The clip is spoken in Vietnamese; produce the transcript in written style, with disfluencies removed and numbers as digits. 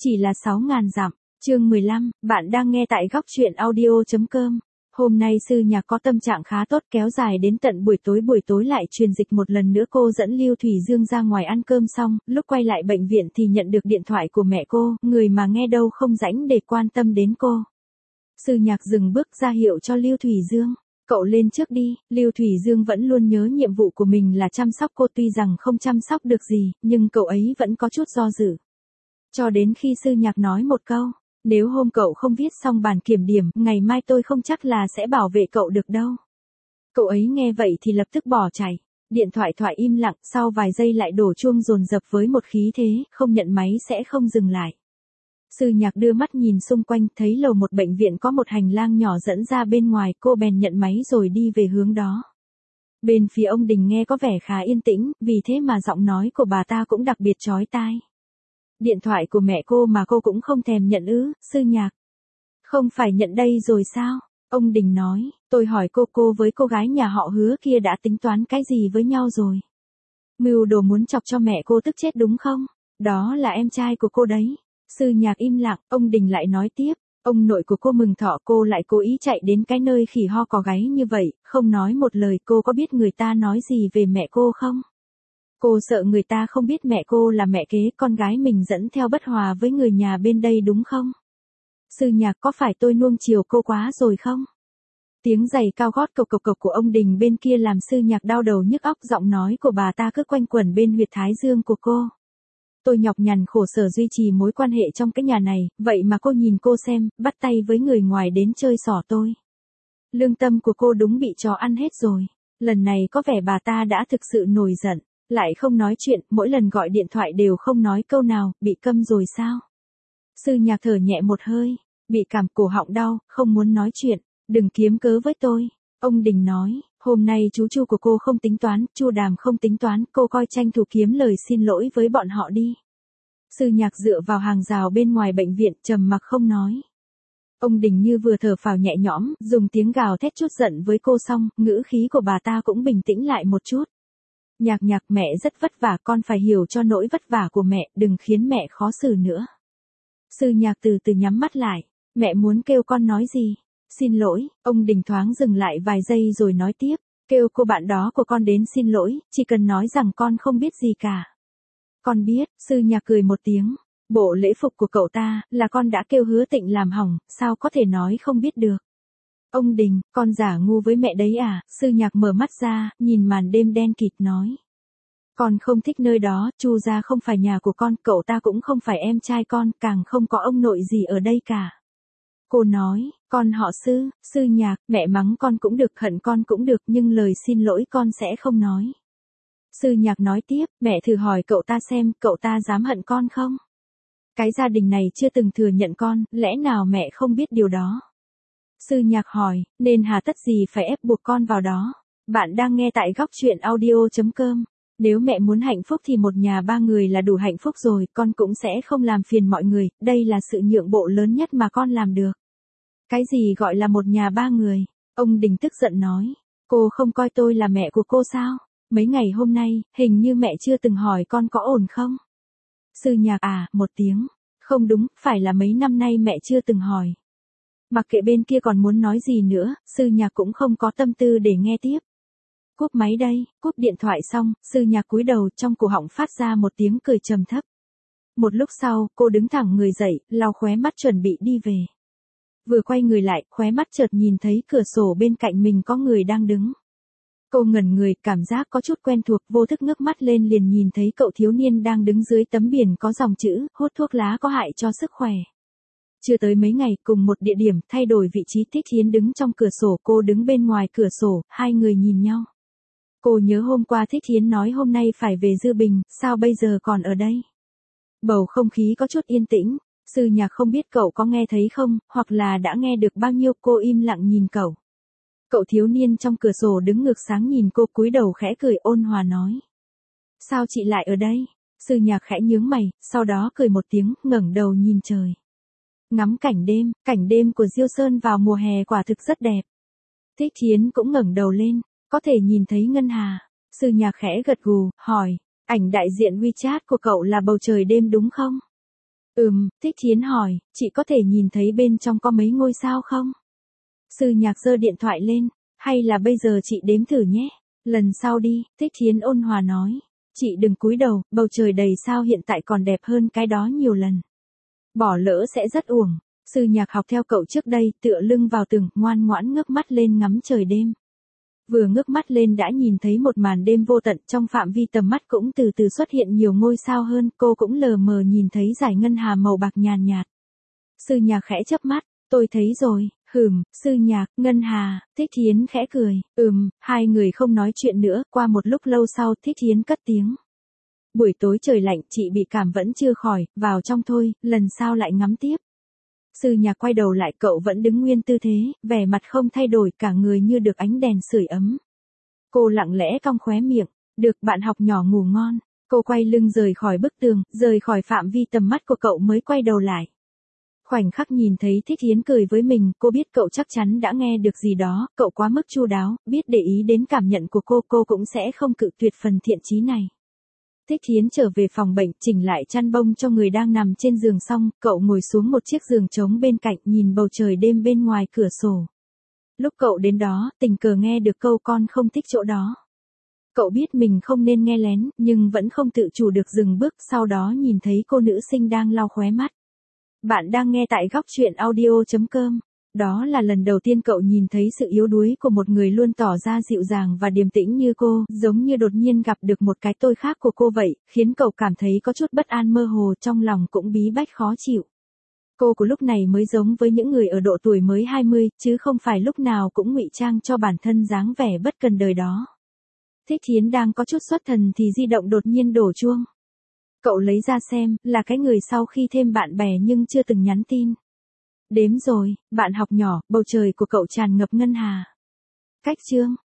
Chỉ là 6.000 dặm. Chương 15, bạn đang nghe tại góc truyện audio.com. Hôm nay Sư Nhạc có tâm trạng khá tốt, kéo dài đến tận buổi tối lại truyền dịch một lần nữa. Cô dẫn Lưu Thủy Dương ra ngoài ăn cơm xong, lúc quay lại bệnh viện thì nhận được điện thoại của mẹ cô, người mà nghe đâu không rảnh để quan tâm đến cô. Sư Nhạc dừng bước ra hiệu cho Lưu Thủy Dương. Cậu lên trước đi. Lưu Thủy Dương vẫn luôn nhớ nhiệm vụ của mình là chăm sóc cô, tuy rằng không chăm sóc được gì, nhưng cậu ấy vẫn có chút do dự. Cho đến khi Sư Nhạc nói một câu, nếu hôm cậu không viết xong bản kiểm điểm, ngày mai tôi không chắc là sẽ bảo vệ cậu được đâu. Cậu ấy nghe vậy thì lập tức bỏ chạy. Điện thoại im lặng, sau vài giây lại đổ chuông dồn dập với một khí thế, không nhận máy sẽ không dừng lại. Sư Nhạc đưa mắt nhìn xung quanh, thấy lầu một bệnh viện có một hành lang nhỏ dẫn ra bên ngoài, cô bèn nhận máy rồi đi về hướng đó. Bên phía ông Đình nghe có vẻ khá yên tĩnh, vì thế mà giọng nói của bà ta cũng đặc biệt chói tai. Điện thoại của mẹ cô mà cô cũng không thèm nhận ư? Sư Nhạc. Không phải nhận đây rồi sao? Ông Đình nói, tôi hỏi cô với cô gái nhà họ Hứa kia đã tính toán cái gì với nhau rồi? Mưu đồ muốn chọc cho mẹ cô tức chết đúng không? Đó là em trai của cô đấy. Sư Nhạc im lặng, ông Đình lại nói tiếp, ông nội của cô mừng thọ cô lại cố ý chạy đến cái nơi khỉ ho có gáy như vậy, không nói một lời. Cô có biết người ta nói gì về mẹ cô không? Cô sợ người ta không biết mẹ cô là mẹ kế con gái mình dẫn theo bất hòa với người nhà bên đây đúng không? Sư Nhạc, có phải tôi nuông chiều cô quá rồi không? Tiếng giày cao gót cộc cộc của ông Đình bên kia làm Sư Nhạc đau đầu nhức óc, giọng nói của bà ta cứ quanh quẩn bên huyệt thái dương của cô. Tôi nhọc nhằn khổ sở duy trì mối quan hệ trong cái nhà này, vậy mà cô nhìn cô xem, bắt tay với người ngoài đến chơi xỏ tôi. Lương tâm của cô đúng bị chó ăn hết rồi. Lần này có vẻ bà ta đã thực sự nổi giận. Lại không nói chuyện, mỗi lần gọi điện thoại đều không nói câu nào, bị câm rồi sao? Sư Nhạc thở nhẹ một hơi, bị cảm cổ họng đau, không muốn nói chuyện, đừng kiếm cớ với tôi. Ông Đình nói, hôm nay chú Chu của cô không tính toán, Chu Đàm không tính toán, cô coi tranh thủ kiếm lời xin lỗi với bọn họ đi. Sư Nhạc dựa vào hàng rào bên ngoài bệnh viện, trầm mặc không nói. Ông Đình như vừa thở phào nhẹ nhõm, dùng tiếng gào thét chút giận với cô xong, ngữ khí của bà ta cũng bình tĩnh lại một chút. Nhạc, mẹ rất vất vả, con phải hiểu cho nỗi vất vả của mẹ, đừng khiến mẹ khó xử nữa. Sư Nhạc từ từ nhắm mắt lại, mẹ muốn kêu con nói gì? Xin lỗi. Ông Đình thoáng dừng lại vài giây rồi nói tiếp, kêu cô bạn đó của con đến xin lỗi, chỉ cần nói rằng con không biết gì cả. Con biết. Sư Nhạc cười một tiếng, bộ lễ phục của cậu ta, là con đã kêu Hứa Tịnh làm hỏng, sao có thể nói không biết được. Ông Đình, con giả ngu với mẹ đấy à? Sư Nhạc mở mắt ra, nhìn màn đêm đen kịt nói. Con không thích nơi đó, Chu gia không phải nhà của con, cậu ta cũng không phải em trai con, càng không có ông nội gì ở đây cả. Cô nói, con họ Sư. Sư Nhạc, mẹ mắng con cũng được, hận con cũng được, nhưng lời xin lỗi con sẽ không nói. Sư Nhạc nói tiếp, mẹ thử hỏi cậu ta xem, cậu ta dám hận con không? Cái gia đình này chưa từng thừa nhận con, lẽ nào mẹ không biết điều đó? Sư Nhạc hỏi, nên hà tất gì phải ép buộc con vào đó? Bạn đang nghe tại góc truyện audio.com. Nếu mẹ muốn hạnh phúc thì một nhà ba người là đủ hạnh phúc rồi, con cũng sẽ không làm phiền mọi người, đây là sự nhượng bộ lớn nhất mà con làm được. Cái gì gọi là một nhà ba người? Ông Đình tức giận nói, cô không coi tôi là mẹ của cô sao? Mấy ngày hôm nay, hình như mẹ chưa từng hỏi con có ổn không? Sư Nhạc một tiếng, không đúng, phải là mấy năm nay mẹ chưa từng hỏi. Mặc kệ bên kia còn muốn nói gì nữa, Sư Nhạc cũng không có tâm tư để nghe tiếp. Cúp máy đây. Cúp điện thoại xong, Sư Nhạc cúi đầu, trong cổ họng phát ra một tiếng cười trầm thấp. Một lúc sau, cô đứng thẳng người dậy, lau khóe mắt chuẩn bị đi về. Vừa quay người lại, khóe mắt chợt nhìn thấy cửa sổ bên cạnh mình có người đang đứng. Cô ngẩn người, cảm giác có chút quen thuộc, vô thức ngước mắt lên liền nhìn thấy cậu thiếu niên đang đứng dưới tấm biển có dòng chữ, hút thuốc lá có hại cho sức khỏe. Chưa tới mấy ngày, cùng một địa điểm, thay đổi vị trí, Thích Thiến đứng trong cửa sổ, cô đứng bên ngoài cửa sổ, hai người nhìn nhau. Cô nhớ hôm qua Thích Thiến nói hôm nay phải về Dư Bình, sao bây giờ còn ở đây? Bầu không khí có chút yên tĩnh, Sư Nhạc không biết cậu có nghe thấy không, hoặc là đã nghe được bao nhiêu, cô im lặng nhìn cậu. Cậu thiếu niên trong cửa sổ đứng ngược sáng nhìn cô, cúi đầu khẽ cười ôn hòa nói. Sao chị lại ở đây? Sư Nhạc khẽ nhướng mày, sau đó cười một tiếng, ngẩng đầu nhìn trời. Ngắm cảnh đêm của Diêu Sơn vào mùa hè quả thực rất đẹp. Thích Thiến cũng ngẩng đầu lên, có thể nhìn thấy ngân hà. Sư Nhạc khẽ gật gù, hỏi, ảnh đại diện WeChat của cậu là bầu trời đêm đúng không? Thích Thiến hỏi, chị có thể nhìn thấy bên trong có mấy ngôi sao không? Sư Nhạc giơ điện thoại lên, hay là bây giờ chị đếm thử nhé. Lần sau đi, Thích Thiến ôn hòa nói. Chị đừng cúi đầu, bầu trời đầy sao hiện tại còn đẹp hơn cái đó nhiều lần. Bỏ lỡ sẽ rất uổng. Sư Nhạc học theo cậu trước đây, tựa lưng vào tường, ngoan ngoãn ngước mắt lên ngắm trời đêm. Vừa ngước mắt lên đã nhìn thấy một màn đêm vô tận, trong phạm vi tầm mắt cũng từ từ xuất hiện nhiều ngôi sao hơn, cô cũng lờ mờ nhìn thấy dải ngân hà màu bạc nhàn nhạt. Sư Nhạc khẽ chớp mắt, tôi thấy rồi. Sư Nhạc, ngân hà, Thích Thiến khẽ cười. Hai người không nói chuyện nữa, qua một lúc lâu sau Thích Thiến cất tiếng. Buổi tối trời lạnh, chị bị cảm vẫn chưa khỏi, vào trong thôi, lần sau lại ngắm tiếp. Sư Nhạc quay đầu lại, cậu vẫn đứng nguyên tư thế, vẻ mặt không thay đổi, cả người như được ánh đèn sưởi ấm. Cô lặng lẽ cong khóe miệng, được, bạn học nhỏ ngủ ngon. Cô quay lưng rời khỏi bức tường, rời khỏi phạm vi tầm mắt của cậu mới quay đầu lại. Khoảnh khắc nhìn thấy Thích Thiến cười với mình, cô biết cậu chắc chắn đã nghe được gì đó, cậu quá mức chu đáo, biết để ý đến cảm nhận của cô cũng sẽ không cự tuyệt phần thiện chí này. Thích Thiến trở về phòng bệnh, chỉnh lại chăn bông cho người đang nằm trên giường xong, cậu ngồi xuống một chiếc giường trống bên cạnh, nhìn bầu trời đêm bên ngoài cửa sổ. Lúc cậu đến đó, tình cờ nghe được câu con không thích chỗ đó. Cậu biết mình không nên nghe lén, nhưng vẫn không tự chủ được dừng bước, sau đó nhìn thấy cô nữ sinh đang lau khóe mắt. Bạn đang nghe tại góc truyện audio.com. Đó là lần đầu tiên cậu nhìn thấy sự yếu đuối của một người luôn tỏ ra dịu dàng và điềm tĩnh như cô, giống như đột nhiên gặp được một cái tôi khác của cô vậy, khiến cậu cảm thấy có chút bất an mơ hồ, trong lòng cũng bí bách khó chịu. Cô của lúc này mới giống với những người ở độ tuổi mới 20, chứ không phải lúc nào cũng ngụy trang cho bản thân dáng vẻ bất cần đời đó. Thích Thiến đang có chút xuất thần thì di động đột nhiên đổ chuông. Cậu lấy ra xem, là cái người sau khi thêm bạn bè nhưng chưa từng nhắn tin. Đếm rồi, bạn học nhỏ, bầu trời của cậu tràn ngập ngân hà. Cách chương.